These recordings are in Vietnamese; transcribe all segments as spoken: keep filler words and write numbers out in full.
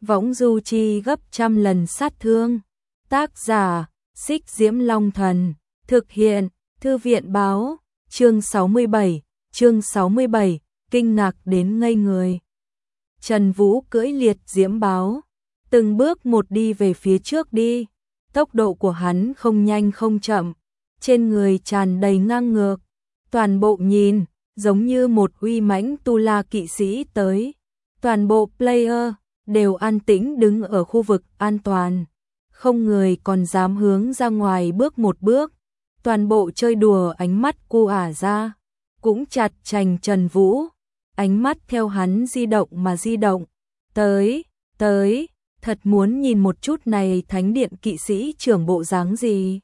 võng du chi gấp trăm lần sát thương. Tác giả, Xích Diễm Long Thần, thực hiện, Thư viện Báo, chương sáu mươi bảy, chương sáu mươi bảy, kinh ngạc đến ngây người. Trần Vũ cưỡi liệt diễm báo, từng bước một đi về phía trước đi, tốc độ của hắn không nhanh không chậm, trên người tràn đầy ngang ngược, toàn bộ nhìn, giống như một uy mãnh tu la kỵ sĩ tới. Toàn bộ player đều an tĩnh đứng ở khu vực an toàn, không người còn dám hướng ra ngoài bước một bước. Toàn bộ chơi đùa ánh mắt cu ả ra, cũng chặt chành Trần Vũ, ánh mắt theo hắn di động mà di động. Tới, tới, thật muốn nhìn một chút này thánh điện kỵ sĩ trưởng bộ dáng gì.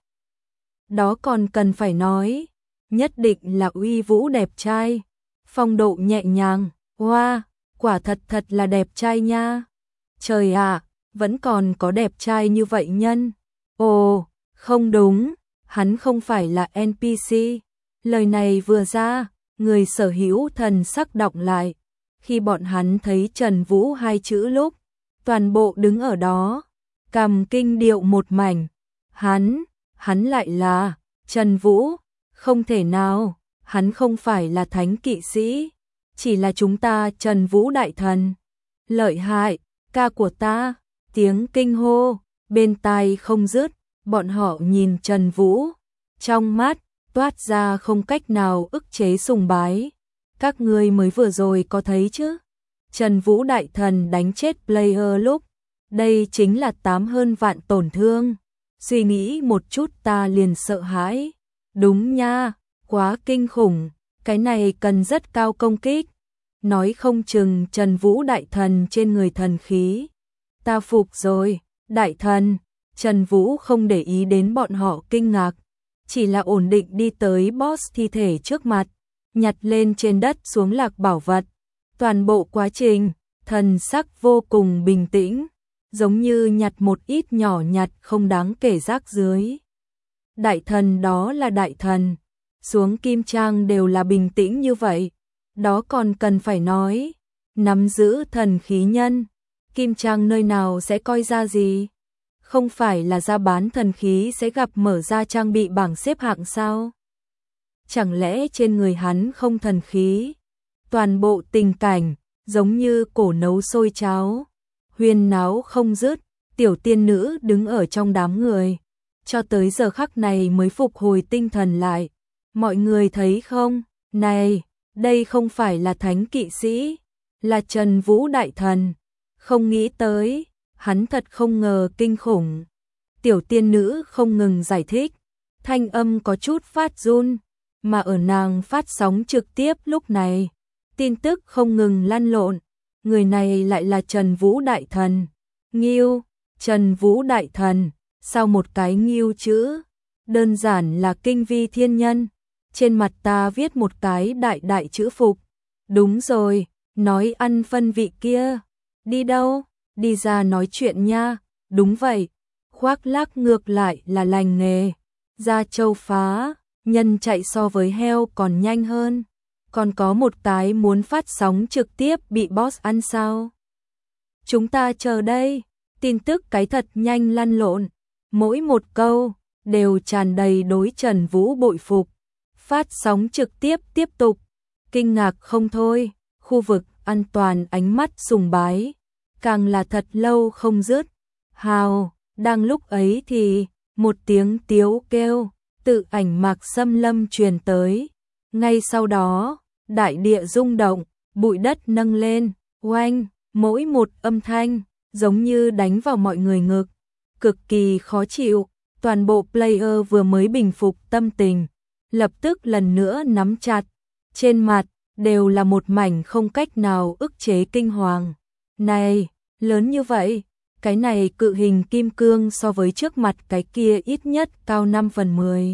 Đó còn cần phải nói, nhất định là uy vũ đẹp trai, phong độ nhẹ nhàng, hoa, quả thật thật là đẹp trai nha. Trời ạ, vẫn còn có đẹp trai như vậy nhân. Ồ, không đúng, hắn không phải là en pê xê. Lời này vừa ra, người sở hữu thần sắc đọng lại. Khi bọn hắn thấy Trần Vũ hai chữ lúc, toàn bộ đứng ở đó, cằm kinh điệu một mảnh. Hắn, hắn lại là Trần Vũ, không thể nào, hắn không phải là thánh kỵ sĩ, chỉ là chúng ta Trần Vũ đại thần. Lợi hại, ca của ta, tiếng kinh hô, bên tai không dứt, bọn họ nhìn Trần Vũ, trong mắt toát ra không cách nào ức chế sùng bái. Các ngươi mới vừa rồi có thấy chứ? Trần Vũ đại thần đánh chết player lúc, đây chính là tám hơn vạn tổn thương. Suy nghĩ một chút ta liền sợ hãi. Đúng nha, quá kinh khủng, cái này cần rất cao công kích. Nói không chừng Trần Vũ đại thần trên người thần khí. Ta phục rồi, đại thần. Trần Vũ không để ý đến bọn họ kinh ngạc, chỉ là ổn định đi tới boss thi thể trước mặt, nhặt lên trên đất xuống lạc bảo vật. Toàn bộ quá trình, thần sắc vô cùng bình tĩnh, giống như nhặt một ít nhỏ nhặt không đáng kể rác dưới. Đại thần đó là đại thần, xuống kim trang đều là bình tĩnh như vậy, đó còn cần phải nói, nắm giữ thần khí nhân, kim trang nơi nào sẽ coi ra gì? Không phải là ra bán thần khí sẽ gặp mở ra trang bị bảng xếp hạng sao? Chẳng lẽ trên người hắn không thần khí? Toàn bộ tình cảnh, giống như cổ nấu sôi cháo, huyên náo không dứt, tiểu tiên nữ đứng ở trong đám người, cho tới giờ khắc này mới phục hồi tinh thần lại. Mọi người thấy không? Này, đây không phải là thánh kỵ sĩ, là Trần Vũ đại thần. Không nghĩ tới, hắn thật không ngờ kinh khủng. Tiểu tiên nữ không ngừng giải thích, thanh âm có chút phát run, mà ở nàng phát sóng trực tiếp lúc này, tin tức không ngừng lăn lộn. Người này lại là Trần Vũ đại thần. Nghiêu, Trần Vũ đại thần, sau một cái nghiêu chữ, đơn giản là kinh vi thiên nhân. Trên mặt ta viết một cái đại đại chữ phục. Đúng rồi, nói ăn phân vị kia. Đi đâu? Đi ra nói chuyện nha. Đúng vậy, khoác lác ngược lại là lành nghề. Ra châu phá, nhân chạy so với heo còn nhanh hơn. Còn có một cái muốn phát sóng trực tiếp bị boss ăn sao? Chúng ta chờ đây. Tin tức cái thật nhanh lăn lộn. Mỗi một câu đều tràn đầy đối Trần Vũ bội phục. Phát sóng trực tiếp tiếp tục. Kinh ngạc không thôi. Khu vực an toàn ánh mắt sùng bái, càng là thật lâu không dứt. Hào, đang lúc ấy thì một tiếng tiếu kêu tự ảnh Mạc Xâm Lâm truyền tới. Ngay sau đó, đại địa rung động, bụi đất nâng lên, oanh, mỗi một âm thanh giống như đánh vào mọi người ngực, cực kỳ khó chịu. Toàn bộ player vừa mới bình phục tâm tình, lập tức lần nữa nắm chặt, trên mặt đều là một mảnh không cách nào ức chế kinh hoàng. Này, lớn như vậy, cái này cự hình kim cương so với trước mặt cái kia ít nhất cao năm phần mười.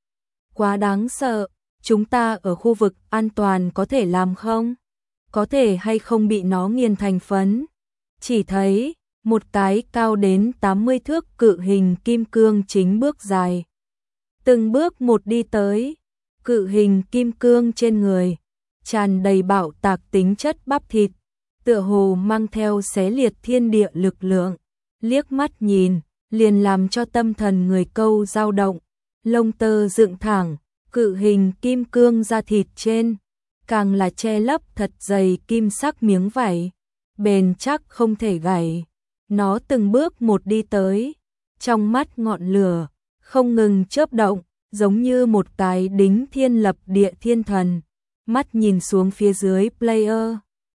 Quá đáng sợ, chúng ta ở khu vực an toàn có thể làm không? Có thể hay không bị nó nghiền thành phấn? Chỉ thấy, một cái cao đến tám mươi thước cự hình kim cương chính bước dài. Từng bước một đi tới, cự hình kim cương trên người tràn đầy bạo tạc tính chất bắp thịt, tựa hồ mang theo xé liệt thiên địa lực lượng, liếc mắt nhìn, liền làm cho tâm thần người câu dao động, lông tơ dựng thẳng, cự hình kim cương da thịt trên, càng là che lấp thật dày kim sắc miếng vảy, bền chắc không thể gãy. Nó từng bước một đi tới, trong mắt ngọn lửa không ngừng chớp động, giống như một cái đính thiên lập địa thiên thần, mắt nhìn xuống phía dưới player.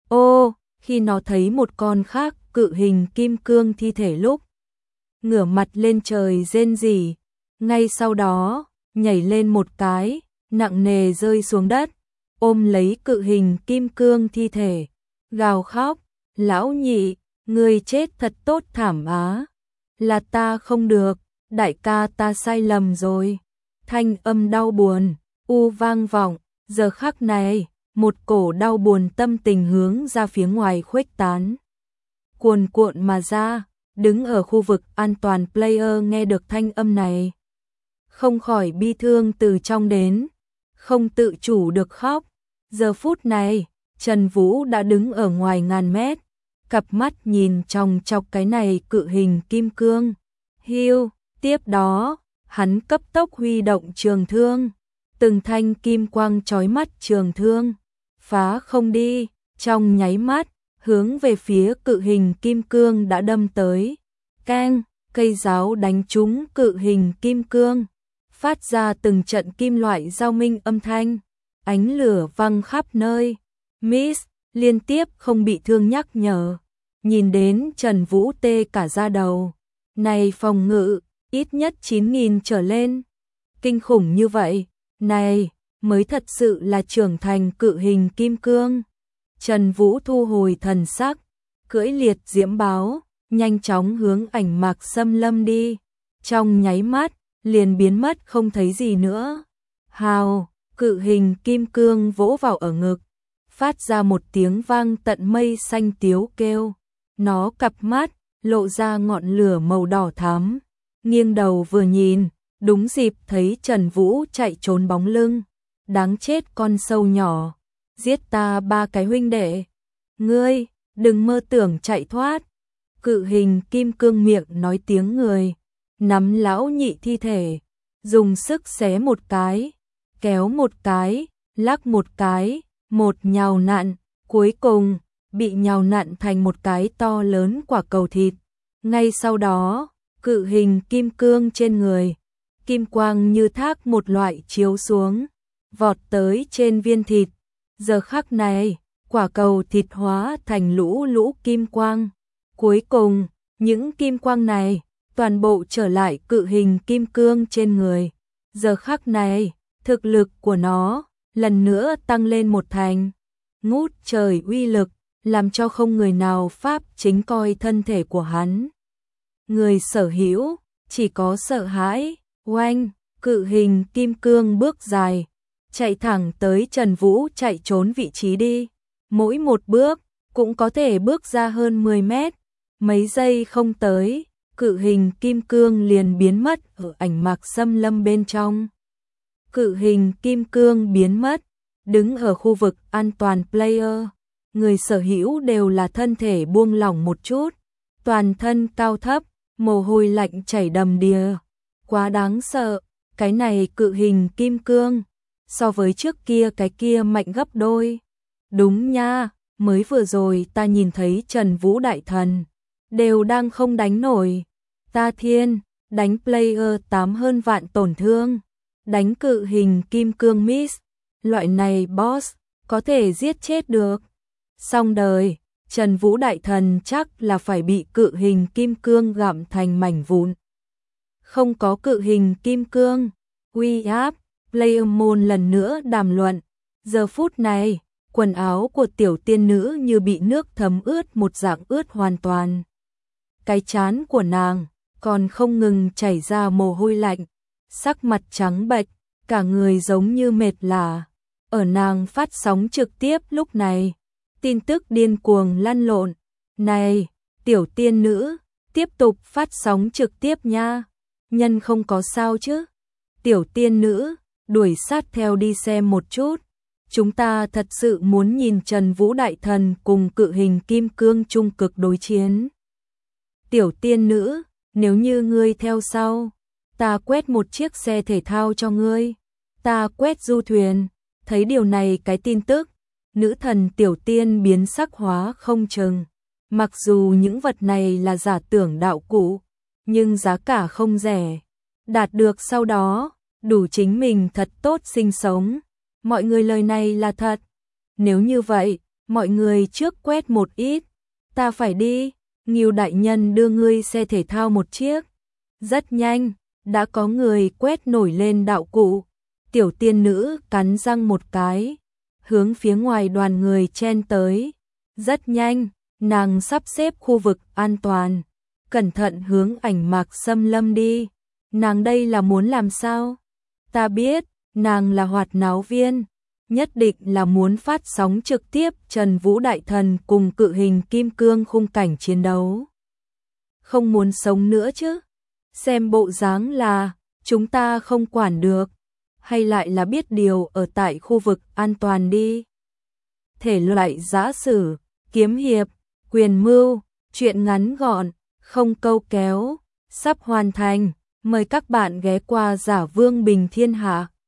Ô, khi nó thấy một con khác cự hình kim cương thi thể lúc, ngửa mặt lên trời rên rỉ, ngay sau đó, nhảy lên một cái, nặng nề rơi xuống đất, ôm lấy cự hình kim cương thi thể, gào khóc, lão nhị, ngươi chết thật tốt thảm á, là ta không được, đại ca ta sai lầm rồi. Thanh âm đau buồn, u vang vọng, giờ khắc này, một cổ đau buồn tâm tình hướng ra phía ngoài khuếch tán. Cuồn cuộn mà ra, đứng ở khu vực an toàn player nghe được thanh âm này. Không khỏi bi thương từ trong đến, không tự chủ được khóc. Giờ phút này, Trần Vũ đã đứng ở ngoài ngàn mét, cặp mắt nhìn trong chọc cái này cự hình kim cương. Hiu, tiếp đó, hắn cấp tốc huy động trường thương, từng thanh kim quang chói mắt trường thương, phá không đi, trong nháy mắt, hướng về phía cự hình kim cương đã đâm tới. Keng, cây giáo đánh trúng cự hình kim cương, phát ra từng trận kim loại giao minh âm thanh, ánh lửa văng khắp nơi. Miss liên tiếp không bị thương nhắc nhở, nhìn đến Trần Vũ tê cả da đầu. Này phòng ngự, ít nhất chín nghìn trở lên. Kinh khủng như vậy, này, mới thật sự là trưởng thành cự hình kim cương. Trần Vũ thu hồi thần sắc, cưỡi liệt diễm báo, nhanh chóng hướng ảnh mạc xâm lâm đi. Trong nháy mắt, liền biến mất không thấy gì nữa. Hào, cự hình kim cương vỗ vào ở ngực, phát ra một tiếng vang tận mây xanh tiếu kêu. Nó cặp mắt, lộ ra ngọn lửa màu đỏ thắm, nghiêng đầu vừa nhìn, đúng dịp thấy Trần Vũ chạy trốn bóng lưng. Đáng chết con sâu nhỏ, giết ta ba cái huynh đệ. Ngươi, đừng mơ tưởng chạy thoát. Cự hình kim cương miệng nói tiếng người, nắm lão nhị thi thể, dùng sức xé một cái, kéo một cái, lắc một cái, một nhào nặn, cuối cùng bị nhào nặn thành một cái to lớn quả cầu thịt. Ngay sau đó, cự hình kim cương trên người, kim quang như thác một loại chiếu xuống, vọt tới trên viên thịt. Giờ khắc này, quả cầu thịt hóa thành lũ lũ kim quang. Cuối cùng, những kim quang này toàn bộ trở lại cự hình kim cương trên người. Giờ khắc này, thực lực của nó lần nữa tăng lên một thành. Ngút trời uy lực, làm cho không người nào pháp chính coi thân thể của hắn. Người sở hữu chỉ có sợ hãi. Oanh, cự hình kim cương bước dài, chạy thẳng tới Trần Vũ chạy trốn vị trí đi. Mỗi một bước cũng có thể bước ra hơn mười mét. Mấy giây không tới, cự hình kim cương liền biến mất ở ảnh mạc xâm lâm bên trong. Cự hình kim cương biến mất, đứng ở khu vực an toàn player. Người sở hữu đều là thân thể buông lỏng một chút, toàn thân cao thấp, mồ hôi lạnh chảy đầm đìa. Quá đáng sợ, cái này cự hình kim cương, so với trước kia cái kia mạnh gấp đôi. Đúng nha, mới vừa rồi ta nhìn thấy Trần Vũ đại thần, đều đang không đánh nổi. Ta thiên, đánh player tám hơn vạn tổn thương, đánh cự hình kim cương miss, loại này boss, có thể giết chết được. Xong đời, Trần Vũ đại thần chắc là phải bị cự hình kim cương gặm thành mảnh vụn. Không có cự hình kim cương, uy áp, player môn lần nữa đàm luận. Giờ phút này, quần áo của tiểu tiên nữ như bị nước thấm ướt một dạng ướt hoàn toàn. Cái trán của nàng còn không ngừng chảy ra mồ hôi lạnh, sắc mặt trắng bệch, cả người giống như mệt lả. Ở nàng phát sóng trực tiếp lúc này, tin tức điên cuồng lăn lộn. Này, tiểu tiên nữ, tiếp tục phát sóng trực tiếp nha. Nhân không có sao chứ? Tiểu tiên nữ, đuổi sát theo đi xem một chút. chúng ta thật sự muốn nhìn Trần Vũ Đại Thần cùng cự hình kim cương trung cực đối chiến. Tiểu tiên nữ, nếu như ngươi theo sau, ta quét một chiếc xe thể thao cho ngươi, ta quét du thuyền. Thấy điều này cái tin tức, nữ thần tiểu tiên biến sắc hóa không chừng. Mặc dù những vật này là giả tưởng đạo cụ, nhưng giá cả không rẻ. Đạt được sau đó, đủ chính mình thật tốt sinh sống. Mọi người lời này là thật. Nếu như vậy, mọi người trước quét một ít. Ta phải đi, Ngưu đại nhân đưa ngươi xe thể thao một chiếc. Rất nhanh, đã có người quét nổi lên đạo cụ. Tiểu tiên nữ cắn răng một cái, hướng phía ngoài đoàn người chen tới. Rất nhanh, nàng sắp xếp khu vực an toàn, cẩn thận hướng Ảnh Mạc Xâm Lâm đi. Nàng đây là muốn làm sao? Ta biết, nàng là hoạt náo viên, nhất định là muốn phát sóng trực tiếp Trần Vũ Đại Thần cùng cự hình kim cương khung cảnh chiến đấu. Không muốn sống nữa chứ? Xem bộ dáng là chúng ta không quản được, hay lại là biết điều ở tại khu vực an toàn đi. Thể loại giã sử, kiếm hiệp, quyền mưu, truyện ngắn gọn, không câu kéo, sắp hoàn thành. Mời các bạn ghé qua Giả Vương Bình Thiên Hạ.